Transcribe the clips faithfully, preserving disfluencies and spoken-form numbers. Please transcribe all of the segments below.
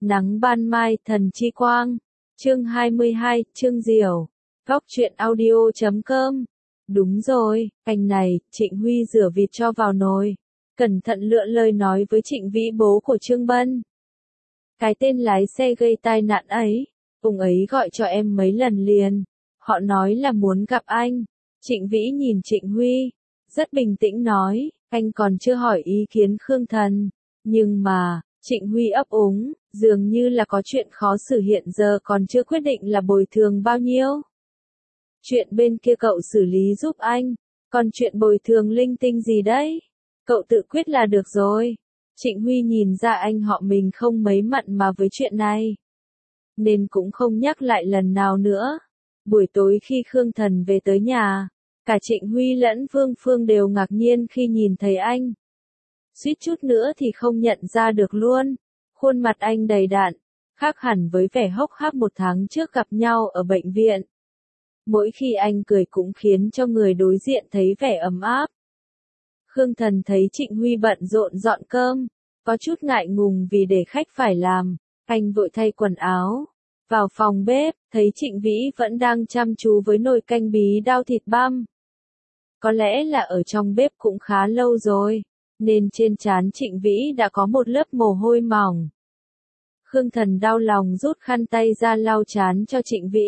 Nắng ban mai thần chi quang. Chương hai mươi hai, Chương Diểu. Góc truyện audio chấm com. Đúng rồi, canh này, Trịnh Huy rửa vịt cho vào nồi. Cẩn thận lựa lời nói với Trịnh Vĩ bố của Trương Bân. Cái tên lái xe gây tai nạn ấy, ông ấy gọi cho em mấy lần liền. Họ nói là muốn gặp anh. Trịnh Vĩ nhìn Trịnh Huy, rất bình tĩnh nói, anh còn chưa hỏi ý kiến Khương Thần. Nhưng mà, Trịnh Huy ấp úng, dường như là có chuyện khó xử hiện giờ còn chưa quyết định là bồi thường bao nhiêu. Chuyện bên kia cậu xử lý giúp anh, còn chuyện bồi thường linh tinh gì đấy? Cậu tự quyết là được rồi. Trịnh Huy nhìn ra anh họ mình không mấy mặn mà với chuyện này, nên cũng không nhắc lại lần nào nữa. Buổi tối khi Khương Thần về tới nhà, cả Trịnh Huy lẫn Vương Phương đều ngạc nhiên khi nhìn thấy anh. Suýt chút nữa thì không nhận ra được luôn. Khuôn mặt anh đầy đặn, khác hẳn với vẻ hốc hác một tháng trước gặp nhau ở bệnh viện. Mỗi khi anh cười cũng khiến cho người đối diện thấy vẻ ấm áp. Khương Thần thấy Trịnh Huy bận rộn dọn cơm, có chút ngại ngùng vì để khách phải làm, anh vội thay quần áo. Vào phòng bếp, thấy Trịnh Vĩ vẫn đang chăm chú với nồi canh bí đao thịt băm. Có lẽ là ở trong bếp cũng khá lâu rồi, nên trên trán Trịnh Vĩ đã có một lớp mồ hôi mỏng. Khương Thần đau lòng rút khăn tay ra lau trán cho Trịnh Vĩ.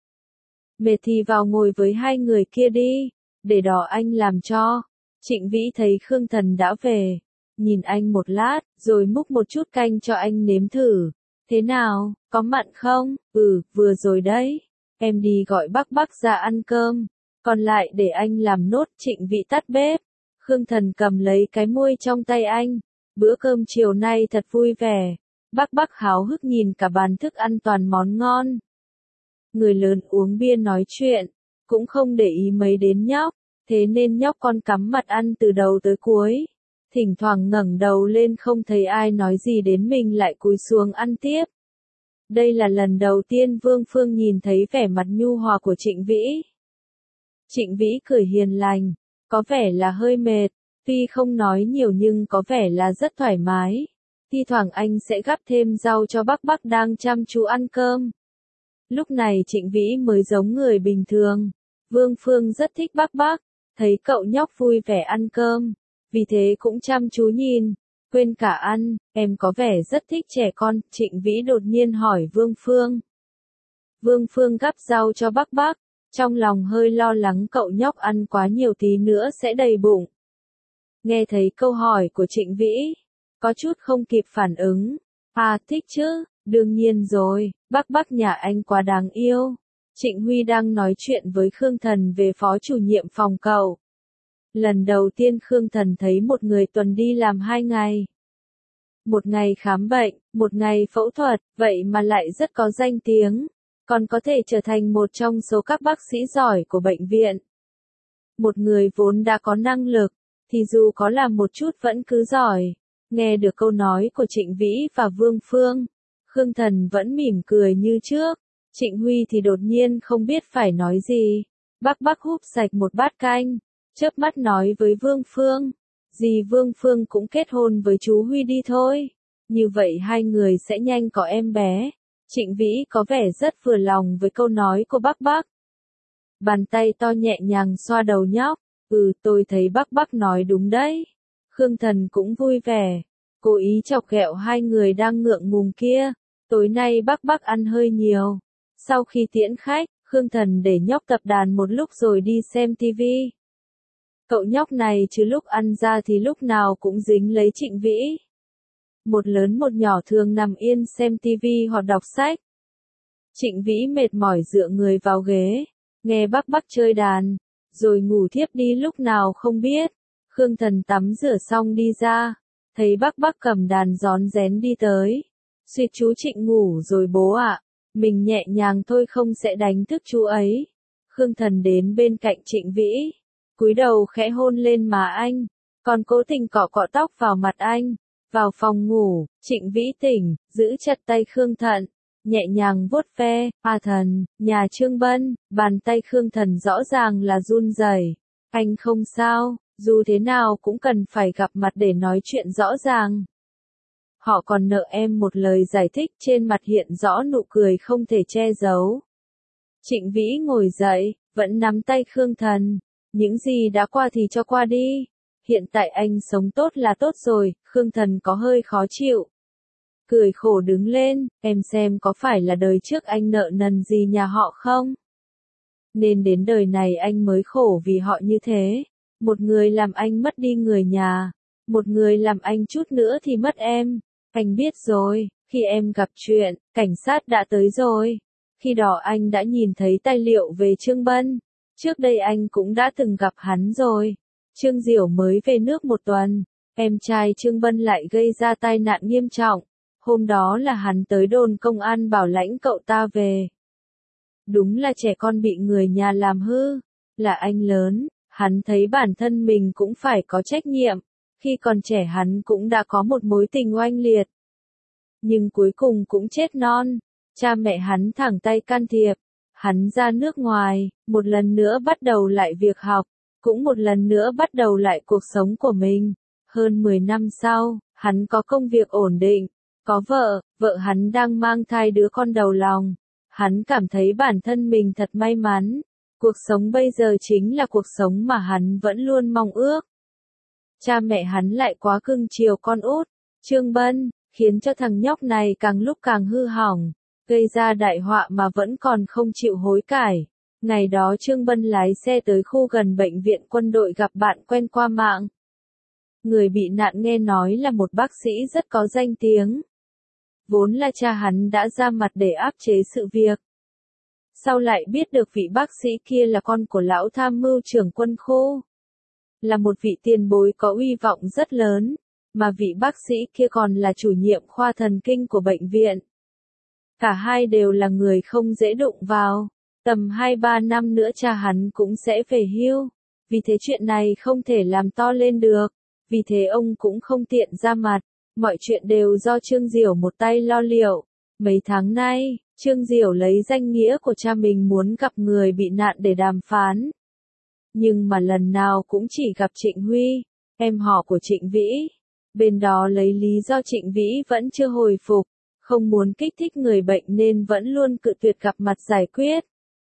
Mệt thì vào ngồi với hai người kia đi, để đó anh làm cho. Trịnh Vĩ thấy Khương Thần đã về, nhìn anh một lát, rồi múc một chút canh cho anh nếm thử. Thế nào, có mặn không? Ừ, vừa rồi đấy. Em đi gọi bác bác ra ăn cơm, còn lại để anh làm nốt. Trịnh Vĩ tắt bếp. Khương Thần cầm lấy cái muôi trong tay anh. Bữa cơm chiều nay thật vui vẻ. Bác bác háo hức nhìn cả bàn thức ăn toàn món ngon. Người lớn uống bia nói chuyện, cũng không để ý mấy đến nhóc, thế nên nhóc con cắm mặt ăn từ đầu tới cuối. Thỉnh thoảng ngẩng đầu lên không thấy ai nói gì đến mình lại cúi xuống ăn tiếp. Đây là lần đầu tiên Vương Phương nhìn thấy vẻ mặt nhu hòa của Trịnh Vĩ. Trịnh Vĩ cười hiền lành, có vẻ là hơi mệt, tuy không nói nhiều nhưng có vẻ là rất thoải mái. Thi thoảng anh sẽ gắp thêm rau cho bác bác đang chăm chú ăn cơm. Lúc này Trịnh Vĩ mới giống người bình thường. Vương Phương rất thích bác bác, thấy cậu nhóc vui vẻ ăn cơm, vì thế cũng chăm chú nhìn, quên cả ăn. Em có vẻ rất thích trẻ con. Trịnh Vĩ đột nhiên hỏi Vương Phương. Vương Phương gắp rau cho bác bác, trong lòng hơi lo lắng cậu nhóc ăn quá nhiều tí nữa sẽ đầy bụng. Nghe thấy câu hỏi của Trịnh Vĩ, có chút không kịp phản ứng. À, thích chứ, đương nhiên rồi, bác bác nhà anh quá đáng yêu. Trịnh Huy đang nói chuyện với Khương Thần về phó chủ nhiệm phòng cậu. Lần đầu tiên Khương Thần thấy một người tuần đi làm hai ngày. Một ngày khám bệnh, một ngày phẫu thuật, vậy mà lại rất có danh tiếng, còn có thể trở thành một trong số các bác sĩ giỏi của bệnh viện. Một người vốn đã có năng lực, thì dù có làm một chút vẫn cứ giỏi. Nghe được câu nói của Trịnh Vĩ và Vương Phương, Khương Thần vẫn mỉm cười như trước. Trịnh Huy thì đột nhiên không biết phải nói gì. Bác bác húp sạch một bát canh, chớp mắt nói với Vương Phương, dì Vương Phương cũng kết hôn với chú Huy đi thôi. Như vậy hai người sẽ nhanh có em bé. Trịnh Vĩ có vẻ rất vừa lòng với câu nói của bác bác. Bàn tay to nhẹ nhàng xoa đầu nhóc. Ừ, tôi thấy bác bác nói đúng đấy. Khương Thần cũng vui vẻ, cố ý chọc ghẹo hai người đang ngượng ngùng kia. Tối nay bác bác ăn hơi nhiều. Sau khi tiễn khách, Khương Thần để nhóc tập đàn một lúc rồi đi xem tivi. Cậu nhóc này chứ lúc ăn ra thì lúc nào cũng dính lấy Trịnh Vĩ. Một lớn một nhỏ thường nằm yên xem tivi hoặc đọc sách. Trịnh Vĩ mệt mỏi dựa người vào ghế, nghe bác bác chơi đàn, rồi ngủ thiếp đi lúc nào không biết. Khương Thần tắm rửa xong đi ra, thấy bác bác cầm đàn rón rén đi tới. Suýt chú Trịnh ngủ rồi bố ạ. Mình nhẹ nhàng thôi không sẽ đánh thức chú ấy. Khương Thần đến bên cạnh Trịnh Vĩ, cúi đầu khẽ hôn lên má anh, còn cố tình cọ cọ tóc vào mặt anh. Vào phòng ngủ, Trịnh Vĩ tỉnh, giữ chặt tay Khương Thần, nhẹ nhàng vuốt ve. A Thần, nhà Trương Bân. Bàn tay Khương Thần rõ ràng là run rẩy. Anh không sao, dù thế nào cũng cần phải gặp mặt để nói chuyện rõ ràng. Họ còn nợ em một lời giải thích, trên mặt hiện rõ nụ cười không thể che giấu. Trịnh Vĩ ngồi dậy, vẫn nắm tay Khương Thần. Những gì đã qua thì cho qua đi. Hiện tại anh sống tốt là tốt rồi, Khương Thần có hơi khó chịu. Cười khổ đứng lên, em xem có phải là đời trước anh nợ nần gì nhà họ không? Nên đến đời này anh mới khổ vì họ như thế. Một người làm anh mất đi người nhà. Một người làm anh chút nữa thì mất em. Anh biết rồi, khi em gặp chuyện, cảnh sát đã tới rồi. Khi đó anh đã nhìn thấy tài liệu về Trương Bân. Trước đây anh cũng đã từng gặp hắn rồi. Trương Diểu mới về nước một tuần. Em trai Trương Bân lại gây ra tai nạn nghiêm trọng. Hôm đó là hắn tới đồn công an bảo lãnh cậu ta về. Đúng là trẻ con bị người nhà làm hư. Là anh lớn, hắn thấy bản thân mình cũng phải có trách nhiệm. Khi còn trẻ hắn cũng đã có một mối tình oanh liệt. Nhưng cuối cùng cũng chết non. Cha mẹ hắn thẳng tay can thiệp. Hắn ra nước ngoài, một lần nữa bắt đầu lại việc học. Cũng một lần nữa bắt đầu lại cuộc sống của mình. Hơn mười năm sau, hắn có công việc ổn định. Có vợ, vợ hắn đang mang thai đứa con đầu lòng. Hắn cảm thấy bản thân mình thật may mắn. Cuộc sống bây giờ chính là cuộc sống mà hắn vẫn luôn mong ước. Cha mẹ hắn lại quá cưng chiều con út, Trương Bân, khiến cho thằng nhóc này càng lúc càng hư hỏng, gây ra đại họa mà vẫn còn không chịu hối cải. Ngày đó Trương Bân lái xe tới khu gần bệnh viện quân đội gặp bạn quen qua mạng. Người bị nạn nghe nói là một bác sĩ rất có danh tiếng. Vốn là cha hắn đã ra mặt để áp chế sự việc. Sau lại biết được vị bác sĩ kia là con của lão tham mưu trưởng quân khu. Là một vị tiền bối có uy vọng rất lớn, mà vị bác sĩ kia còn là chủ nhiệm khoa thần kinh của bệnh viện. Cả hai đều là người không dễ đụng vào. Tầm hai ba năm nữa cha hắn cũng sẽ về hưu. Vì thế chuyện này không thể làm to lên được. Vì thế ông cũng không tiện ra mặt. Mọi chuyện đều do Trương Diểu một tay lo liệu. Mấy tháng nay, Trương Diểu lấy danh nghĩa của cha mình muốn gặp người bị nạn để đàm phán. Nhưng mà lần nào cũng chỉ gặp Trịnh Huy, em họ của Trịnh Vĩ. Bên đó lấy lý do Trịnh Vĩ vẫn chưa hồi phục, không muốn kích thích người bệnh nên vẫn luôn cự tuyệt gặp mặt giải quyết.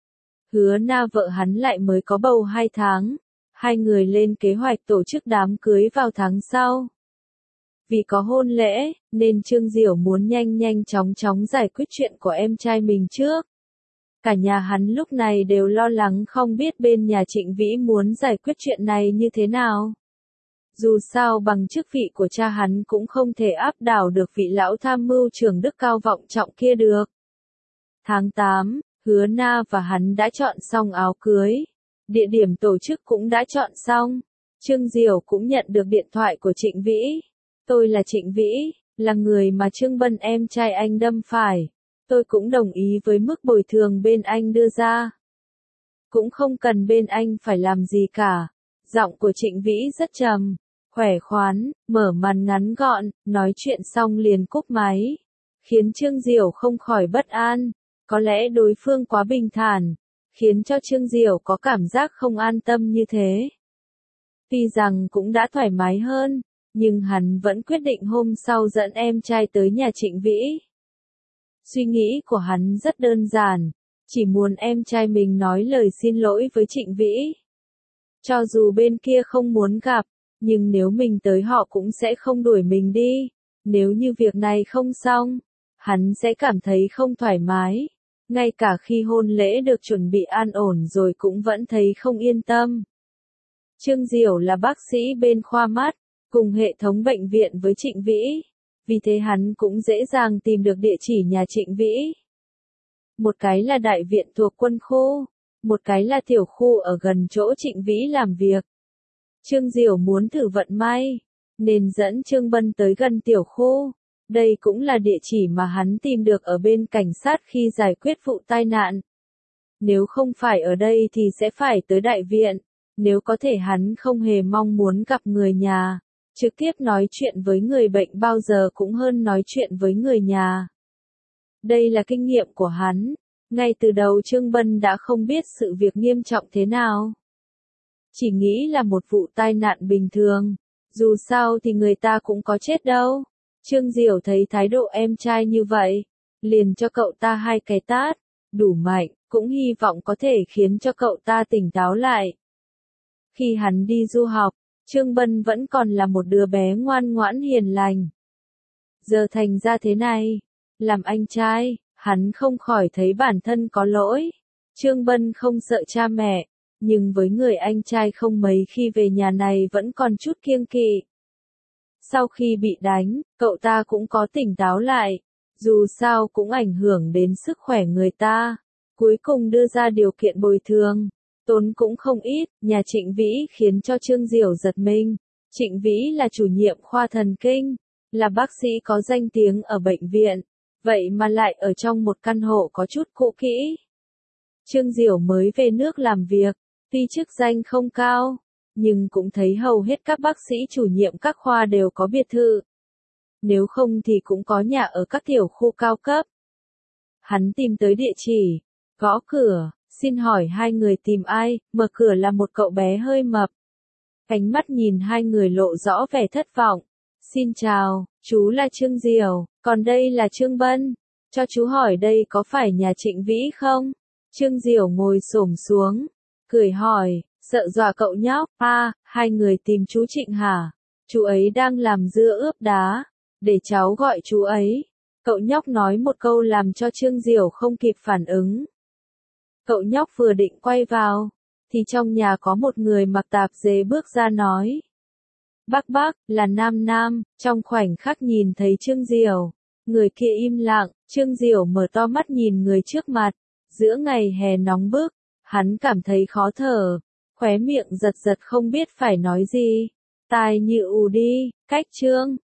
Hứa Na vợ hắn lại mới có bầu hai tháng, hai người lên kế hoạch tổ chức đám cưới vào tháng sau. Vì có hôn lễ, nên Trương Diểu muốn nhanh nhanh chóng chóng giải quyết chuyện của em trai mình trước. Cả nhà hắn lúc này đều lo lắng không biết bên nhà Trịnh Vĩ muốn giải quyết chuyện này như thế nào. Dù sao bằng chức vị của cha hắn cũng không thể áp đảo được vị lão tham mưu trưởng đức cao vọng trọng kia được. Tháng tám, Hứa Na và hắn đã chọn xong áo cưới. Địa điểm tổ chức cũng đã chọn xong. Trương Diểu cũng nhận được điện thoại của Trịnh Vĩ. Tôi là Trịnh Vĩ, là người mà Trương Bân em trai anh đâm phải. Tôi cũng đồng ý với mức bồi thường bên anh đưa ra. Cũng không cần bên anh phải làm gì cả. Giọng của Trịnh Vĩ rất trầm, khỏe khoắn, mở màn ngắn gọn, nói chuyện xong liền cúp máy. Khiến Trương Diểu không khỏi bất an. Có lẽ đối phương quá bình thản, khiến cho Trương Diểu có cảm giác không an tâm như thế. Tuy rằng cũng đã thoải mái hơn, nhưng hắn vẫn quyết định hôm sau dẫn em trai tới nhà Trịnh Vĩ. Suy nghĩ của hắn rất đơn giản, chỉ muốn em trai mình nói lời xin lỗi với Trịnh Vĩ. Cho dù bên kia không muốn gặp, nhưng nếu mình tới họ cũng sẽ không đuổi mình đi. Nếu như việc này không xong, hắn sẽ cảm thấy không thoải mái. Ngay cả khi hôn lễ được chuẩn bị an ổn rồi cũng vẫn thấy không yên tâm. Trương Diểu là bác sĩ bên khoa mắt, cùng hệ thống bệnh viện với Trịnh Vĩ. Vì thế hắn cũng dễ dàng tìm được địa chỉ nhà Trịnh Vĩ. Một cái là đại viện thuộc quân khu, một cái là tiểu khu ở gần chỗ Trịnh Vĩ làm việc. Trương Diểu muốn thử vận may, nên dẫn Trương Bân tới gần tiểu khu. Đây cũng là địa chỉ mà hắn tìm được ở bên cảnh sát khi giải quyết vụ tai nạn. Nếu không phải ở đây thì sẽ phải tới đại viện. Nếu có thể hắn không hề mong muốn gặp người nhà. Trực tiếp nói chuyện với người bệnh bao giờ cũng hơn nói chuyện với người nhà. Đây là kinh nghiệm của hắn. Ngay từ đầu Trương Bân đã không biết sự việc nghiêm trọng thế nào. Chỉ nghĩ là một vụ tai nạn bình thường. Dù sao thì người ta cũng có chết đâu. Trương Diểu thấy thái độ em trai như vậy, liền cho cậu ta hai cái tát, đủ mạnh, cũng hy vọng có thể khiến cho cậu ta tỉnh táo lại. Khi hắn đi du học, Trương Bân vẫn còn là một đứa bé ngoan ngoãn hiền lành. Giờ thành ra thế này, làm anh trai, hắn không khỏi thấy bản thân có lỗi. Trương Bân không sợ cha mẹ, nhưng với người anh trai không mấy khi về nhà này vẫn còn chút kiêng kỵ. Sau khi bị đánh, cậu ta cũng có tỉnh táo lại, dù sao cũng ảnh hưởng đến sức khỏe người ta. Cuối cùng đưa ra điều kiện bồi thường, tốn cũng không ít, nhà Trịnh Vĩ khiến cho Trương Diểu giật mình. Trịnh Vĩ là chủ nhiệm khoa thần kinh, là bác sĩ có danh tiếng ở bệnh viện, vậy mà lại ở trong một căn hộ có chút cũ kỹ. Trương Diểu mới về nước làm việc, tuy chức danh không cao, nhưng cũng thấy hầu hết các bác sĩ chủ nhiệm các khoa đều có biệt thự. Nếu không thì cũng có nhà ở các tiểu khu cao cấp. Hắn tìm tới địa chỉ, gõ cửa, xin hỏi hai người tìm ai, mở cửa là một cậu bé hơi mập. Ánh mắt nhìn hai người lộ rõ vẻ thất vọng. Xin chào, chú là Trương Diểu, còn đây là Trương Bân. Cho chú hỏi đây có phải nhà Trịnh Vĩ không? Trương Diểu ngồi xổm xuống, cười hỏi, sợ dọa cậu nhóc, à, hai người tìm chú Trịnh hả? Chú ấy đang làm dưa ướp đá, để cháu gọi chú ấy. Cậu nhóc nói một câu làm cho Trương Diểu không kịp phản ứng. Cậu nhóc vừa định quay vào, thì trong nhà có một người mặc tạp dề bước ra nói. Bác bác, là Nam Nam, trong khoảnh khắc nhìn thấy Trương Diểu. Người kia im lặng, Trương Diểu mở to mắt nhìn người trước mặt. Giữa ngày hè nóng bức, hắn cảm thấy khó thở, khóe miệng giật giật không biết phải nói gì. Tai như ù đi, cách Trương